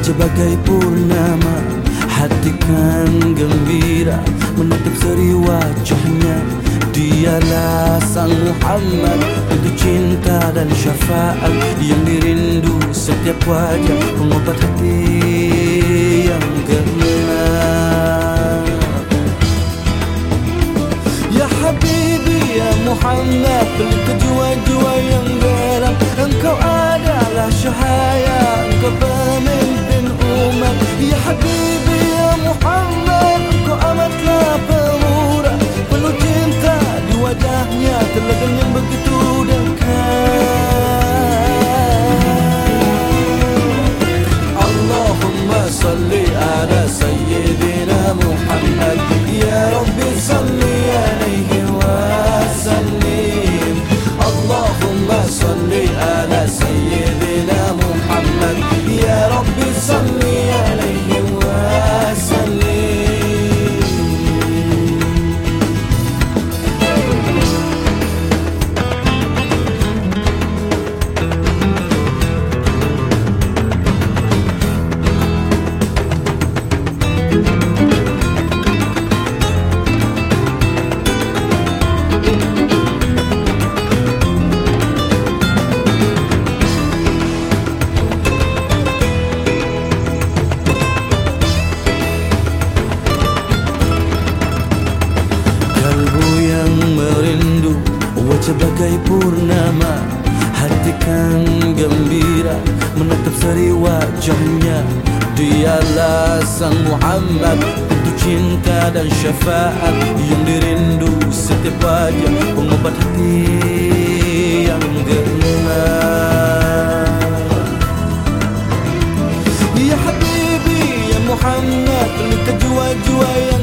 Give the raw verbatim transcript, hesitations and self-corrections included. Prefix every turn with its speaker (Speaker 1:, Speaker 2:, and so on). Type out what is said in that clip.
Speaker 1: wajah bagai purnama, hati kan gembira menatap seri wajahnya. Dialah Sang Muhammad, itu cinta dan syafaat yang dirindu setiap wajah, pengobat hati yang gelap. Ya Habibi, ya Muhammad, pelita jiwa-jiwa yang geram. Engkau adalah cahaya, engkau pemimpin umat. Ya Habibi, ya Muhammad, engkau amatlah pemurah, penuh cinta di wajahnya, teladan yang begitu dekat. Allahumma salli ala sayyidina Muhammad, ya Rabbi salli alaihi wa sallim. Allahumma salli ala sayyidina Muhammad, ya Rabbi salli alaihi wa sallim. Wajah bagai purnama, hati kan gembira menatap seri wajahnya. Dialah Sang Muhammad, itu cinta dan syafaat yang dirindu setiap wajah, pengobat hati yang gelap. Ya Habibi, ya Muhammad, pelita jiwa-jiwa yang